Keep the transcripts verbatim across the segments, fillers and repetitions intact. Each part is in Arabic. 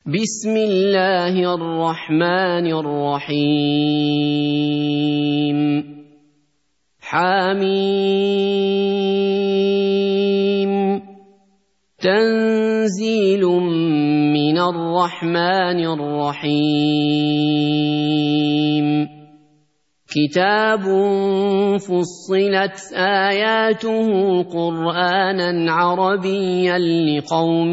بسم الله الرحمن الرحيم حميم تنزيل من الرحمن الرحيم كتاب فصلت آياته قرآنا عربيا لقوم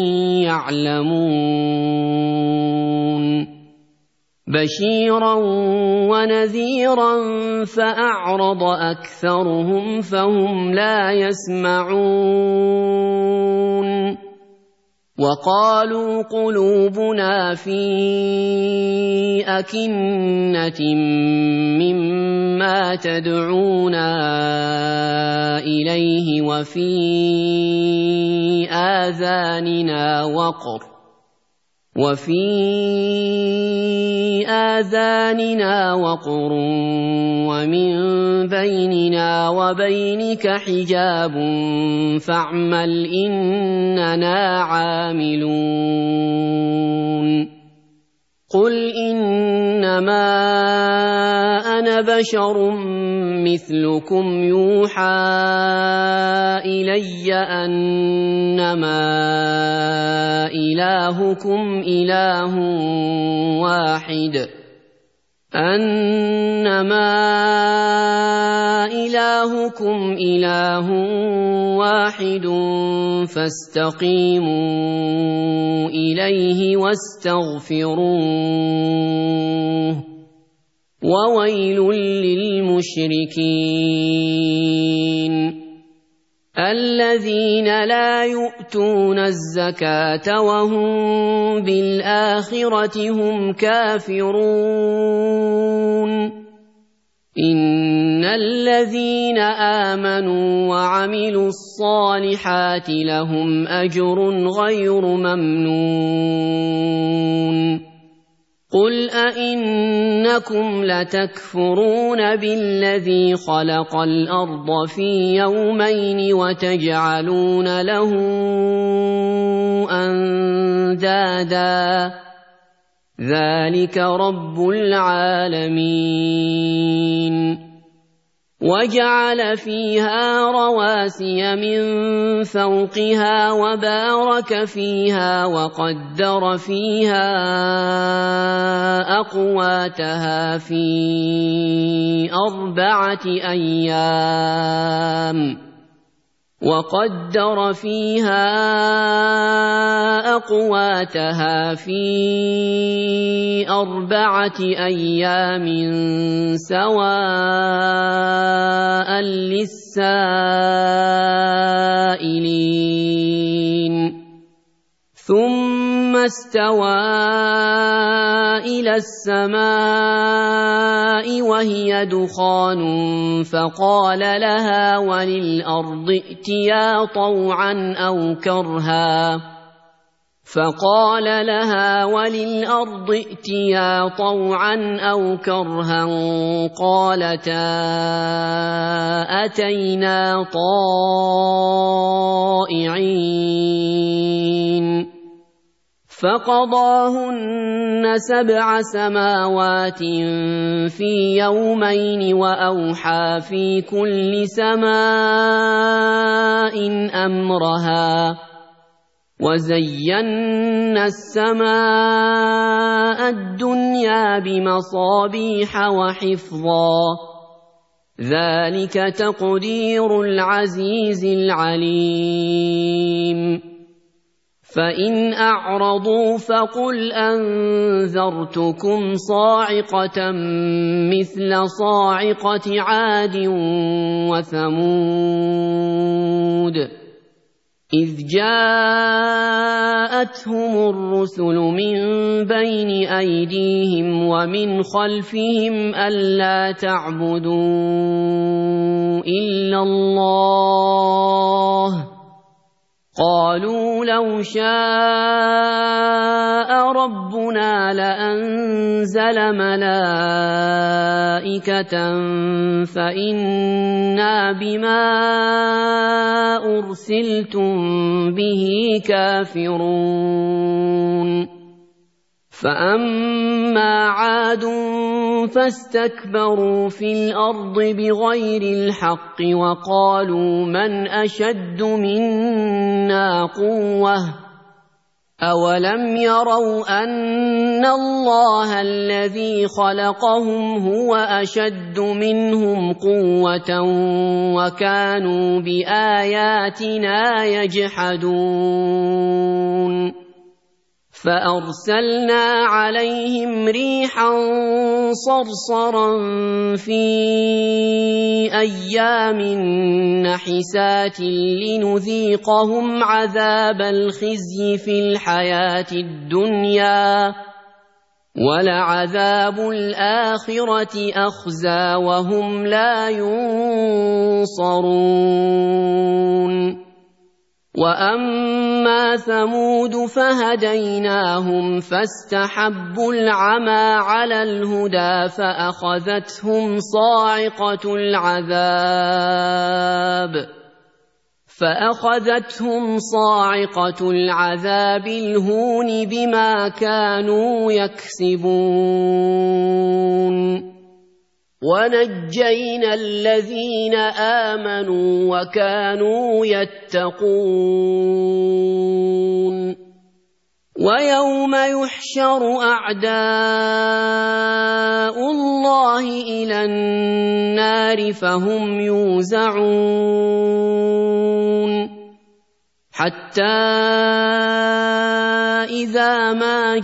يعلمون بشيرا ونذيرا فأعرض أكثرهم فهم لا يسمعون وقالوا قلوبنا في أكنة مما تدعونا إليه وفي آذاننا وقر وفي آذاننا وقر ومن بيننا وبينك حجاب فاعمل إننا عاملون قل إنما أنا بشر مثلكم يوحى إلي أنما إلهكم إله واحد أنما إلهكم إله واحد فاستقيموا إليه واستغفروه وويل للمشركين الذين لا يؤتون الزكاة وهم بالآخرة هم كافرون إن الذين آمنوا وعملوا الصالحات لهم أجر غير ممنون قل أئنكم لتكفرون بالذي خلق الأرض في يومين وتجعلون له أندادا ذلك رب العالمين وجعل فيها رواسي من فوقها وبارك فيها وقدر فيها أقواتها في أربعة أيام وقدر فيها أقواتها في أربعة أيام سواء للسائلين ثم استوى إلى السماء وهي دخان فقال لها وللأرض ائتيا طوعا أو كرها فقال لها وللأرض ائتيا طوعا أو كرها قالتا أتينا طائعين فقضاهن سبع سماوات في يومين وأوحى في كل سماء أمرها وزينا السماء الدنيا بمصابيح وحفظا ذلك تقدير العزيز العليم فإن أعرضوا فقل أنذرتكم صاعقة مثل صاعقة عاد وثمود إذ جاءتهم الرسل من بين أيديهم ومن خلفهم ألا تعبدوا إلا الله قالوا لو شاء ربنا لأنزل ملائكة فإنا بما أرسلتم به كافرون فأما عاد فاستكبروا في الأرض بغير الحق وقالوا من أشد منا قوة أولم يروا أن الله الذي خلقهم هو أشد منهم قوة وكانوا بآياتنا يجحدون فأرسلنا عليهم ريحا صرصرا في أيام نحسات لنذيقهم عذاب الخزي في الحياة الدنيا ولعذاب الآخرة أخزى وهم لا ينصرون وأما ثمود فهديناهم فاستحبوا العمى على الهدى فأخذتهم صاعقة العذاب فأخذتهم صاعقة العذاب الهون بما كانوا يكسبون ونجينا الذين آمنوا وكانوا يتقون ويوم يحشر أعداء الله إلى النار فهم يوزعون حتى إذا ما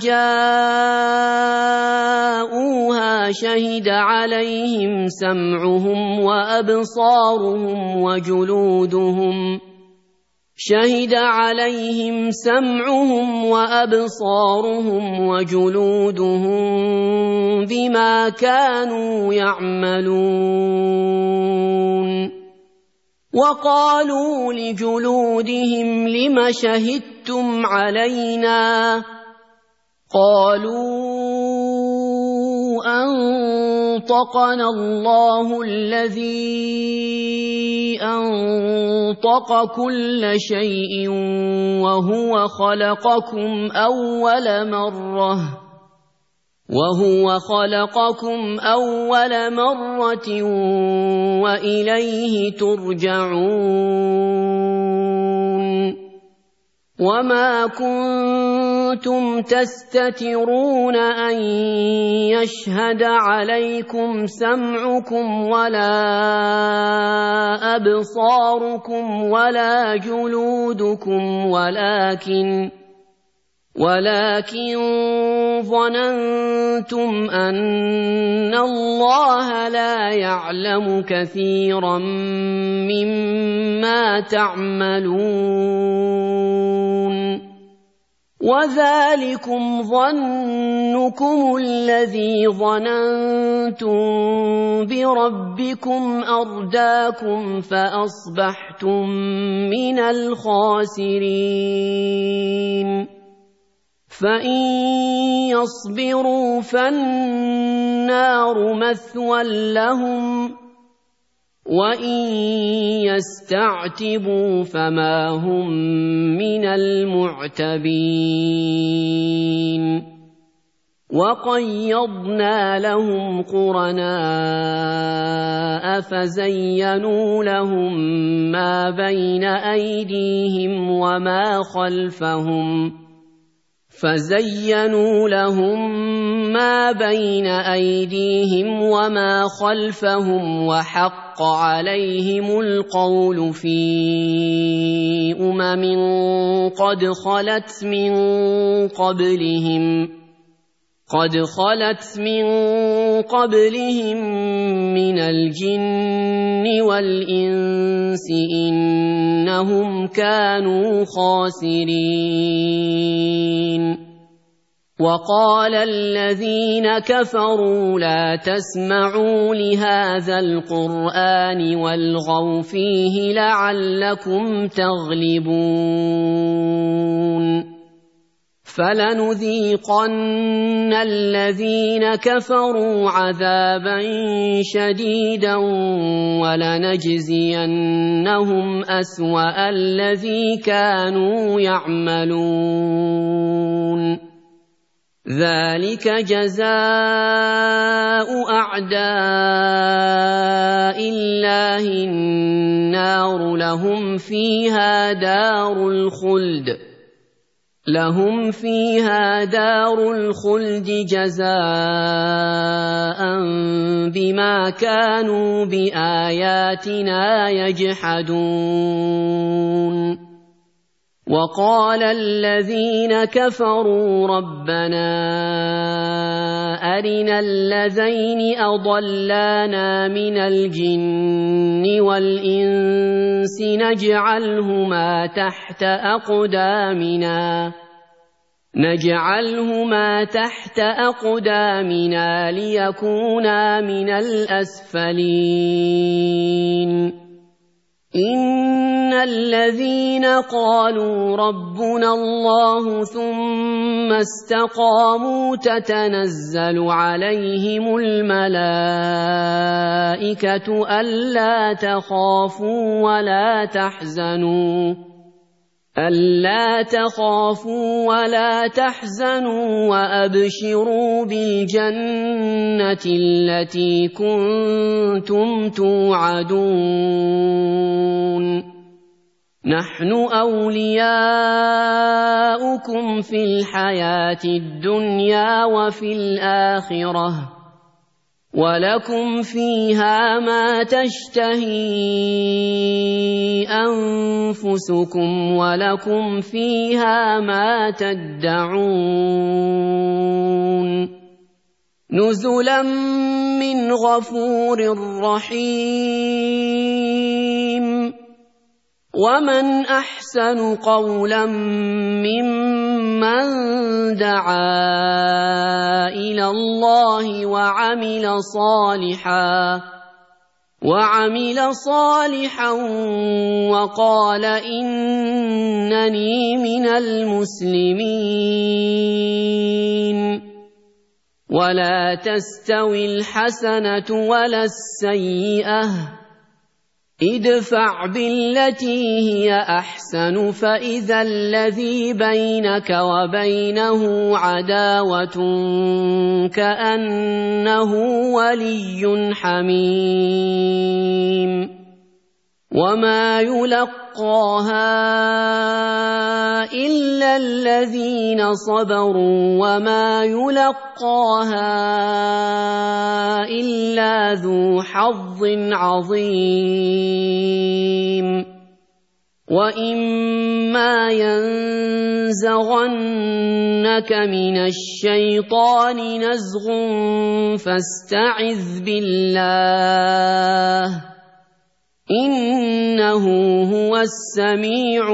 جاءوها شهد عليهم سمعهم وأبصارهم وجلودهم شهد عليهم سمعهم وأبصارهم وجلودهم بما كانوا يعملون وقالوا لجلودهم لم شهدتم علينا قالوا أنطقنا الله الذي أنطق كل شيء وهو خلقكم أول مرة وهو خلقكم أول مرة وإليه ترجعون وما كنتم تستترون أن يشهد عليكم سمعكم ولا أبصاركم ولا جلودكم ولكن ولكن ظننتم أن الله لا يعلم كثيرا مما تعملون وذلكم ظنكم الذي ظننتم بربكم أرداكم فأصبحتم من الخاسرين فإن يصبروا فالنار مثوى لهم وإن يستعتبوا فما هم من المعتبين وقيضنا لهم قرناء فزينوا لهم ما بين أيديهم وما خلفهم فزينوا لهم ما بين أيديهم وما خلفهم وحق عليهم القول في أمم قد خلت من قبلهم قد خلت من قبلهم من الجن والإنس إنهم كانوا خاسرين وقال الذين كفروا لا تسمعوا لهذا القرآن والغوا فيه لعلكم تغلبون فلنذيقن الذين كفروا عذابا شديدا ولنجزينهم أسوأ الذي كانوا يعملون ذلك جزاء أعداء الله النار لهم فيها دار الخلد لهم فيها دار الخلد جزاء بما كانوا بآياتنا يجحدون وقال الذين كفروا ربنا أرنا اللذين أضلانا من الجن والإنس نجعلهما تحت أقدامنا نجعلهما تحت أقدامنا ليكونا من الأسفلين إن الذين قالوا ربنا الله ثم استقاموا تتنزل عليهم الملائكة ألا تخافوا ولا تحزنوا ألا تخافوا ولا تحزنوا وأبشروا بالجنة التي كنتم توعدون نحن أولياؤكم في الحياة الدنيا وفي الآخرة ولكم فيها ما تشتهي أنفسكم ولكم فيها ما تدعون نزلا من غفور رحيم ومن أحسن قولا ممن دعا إلى الله وعمل صالحا وعمل صالحا وقال إنني من المسلمين ولا تستوي الحسنة ولا السيئة ادفع بالتي هي أحسن فإذا الذي بينك وبينه عداوة كأنه ولي حميم وما يلقاها إلا الذين صبروا وما يلقاها إلا ذو حظ عظيم وإما ينزغنك من الشيطان نزغ فاستعذ بالله إنه هو السميع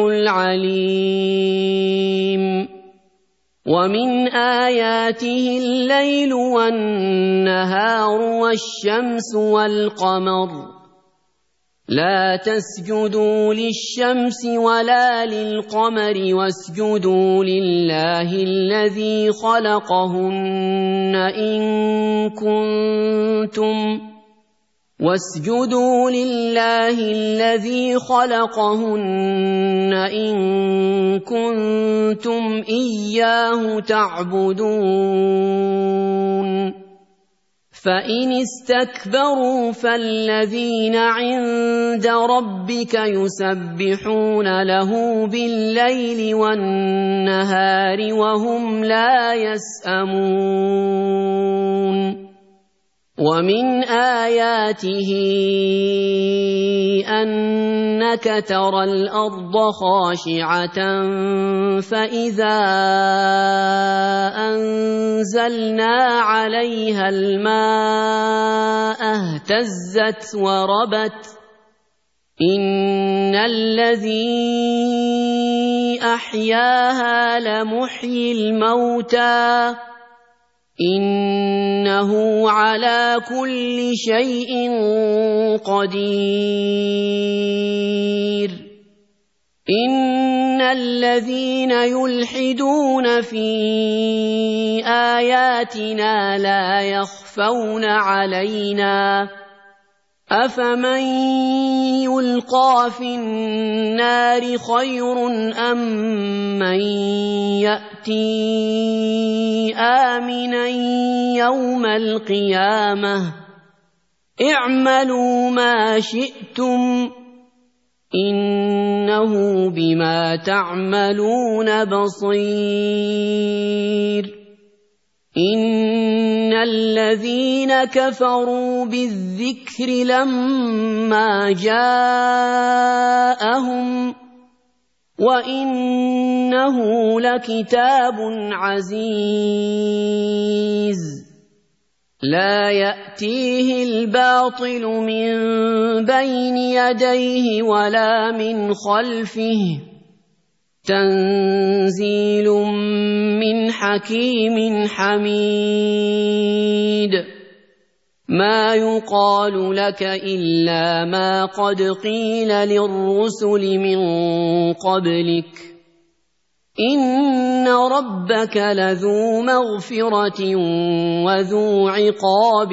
العليم ومن آياته الليل والنهار والشمس والقمر لا تسجدوا للشمس ولا للقمر واسجدوا لله الذي خلقهن إن كنتم واسجدوا لله الذي خلقهن إن كنتم إياه تعبدون فإن استكبروا فالذين عند ربك يسبحون له بالليل والنهار وهم لا يسأمون ومن آياته أنك ترى الأرض خاشعة فإذا أنزلنا عليها الماء اهتزت وربت إن الذي أحياها لمحيي الموتى إنه على كل شيء قدير إن الذين يلحدون في آياتنا لا يخفون علينا أفمن يلقى في النار خير أم من يأتي آمنا يوم القيامة اعملوا ما شئتم إنه بما تعملون بصير إن الذين كفروا بالذكر لما جاءهم وإنه لكتاب عزيز لا يأتيه الباطل من بين يديه ولا من خلفه تنزيل من حكيم حميد ما يقال لك إلا ما قد قيل للرسل من قبلك إن ربك لذو مغفرة وذو عقاب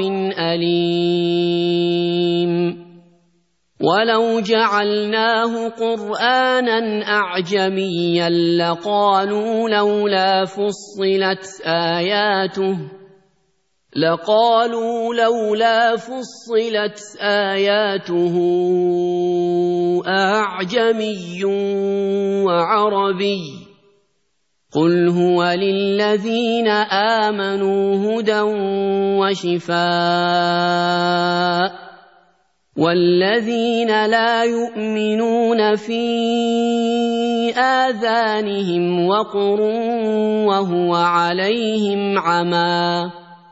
أليم ولو جعلناه قرآنا أعجميا لقالوا لولا فصلت آياته لقالوا لولا فصلت آياته أعجمي وعربي قل هو للذين آمنوا هدى وشفاء والذين لا يؤمنون في آذانهم وقر وهو عليهم عمى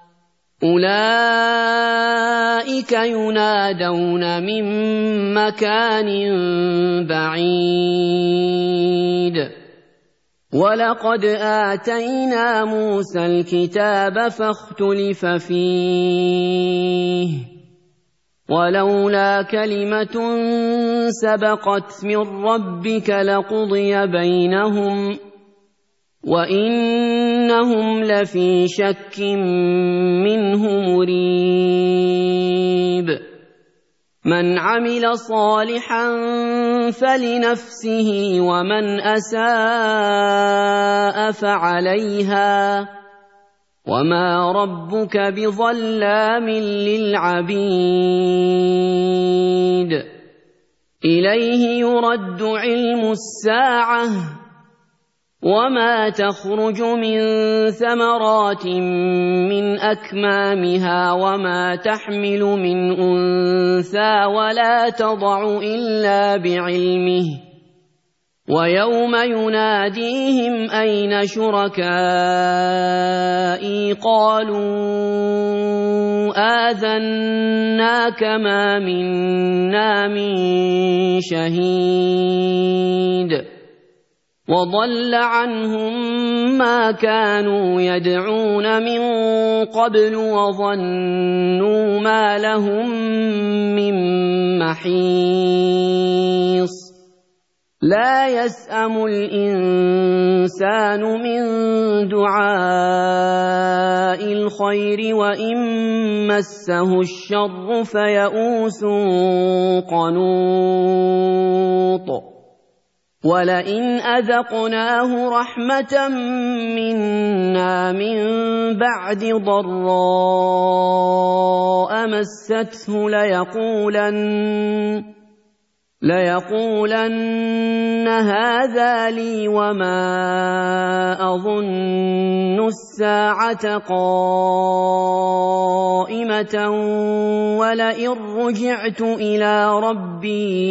أولئك ينادون من مكان بعيد ولقد آتينا موسى الكتاب فاختلف فيه ولولا كلمة سبقت من ربك لقضي بينهم وإنهم لفي شك منه مريب من عمل صالحا فلنفسه ومن أساء فعليها وما ربك بظلام للعبيد إليه يرد علم الساعة وما تخرج من ثمرات من أكمامها وما تحمل من أنثى ولا تضع إلا بعلمه ويوم يناديهم أين شركائي قالوا آذناك ما منا من شهيد وضل عنهم ما كانوا يدعون من قبل وظنوا ما لهم من محيص لا يسأم الإنسان من دعاء الخير وإن مسه الشر فيئوس قنوط ولئن أذقناه رحمة منا من بعد ضراء مسته ليقولن ليقولن هذا لي وما أظن الساعة قائمة ولئن رجعت إلى ربي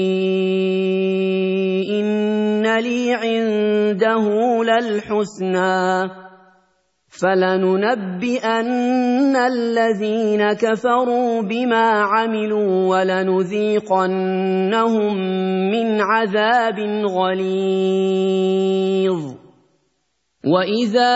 إن لي عنده للحسنى فلننبئن الذين كفروا بما عملوا ولنذيقنهم من عذاب غليظ وإذا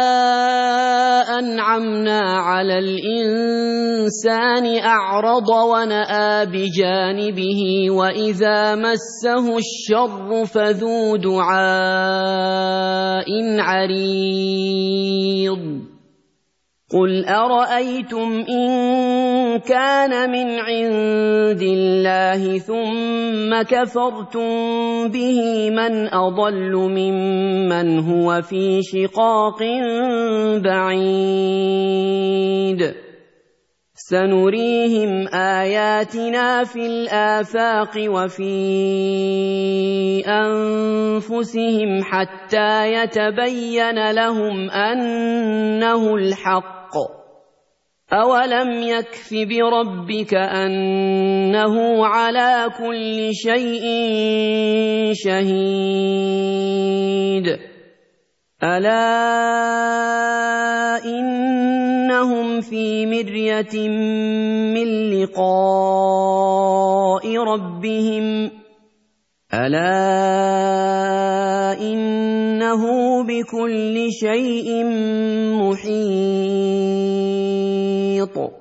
أنعمنا على الإنسان أعرض ونأى بجانبه وإذا مسه الشر فذو دعاء عريض قُلْ أَرَأَيْتُمْ إِن كَانَ مِنْ عِندِ اللَّهِ ثُمَّ كَفَرْتُم بِهِ مَنْ أَضَلُّ مِمَّنْ هُوَ فِي شِقَاقٍ بَعِيدٍ سَنُرِيهِمْ آيَاتِنَا فِي الْآفَاقِ وَفِي أَنفُسِهِمْ حَتَّى يَتَبَيَّنَ لَهُمْ أَنَّهُ الْحَقُّ أَوَلَمْ يَكْفِ بِرَبِّكَ أَنَّهُ عَلَى كُلِّ شَيْءٍ شَهِيدٌ أَلَا إِنَّهُمْ فِي مِرْيَةٍ مِّن لِّقَاءِ رَبِّهِمْ أَلَا إِنَّهُ بِكُلِّ شَيْءٍ مُحِيطٌ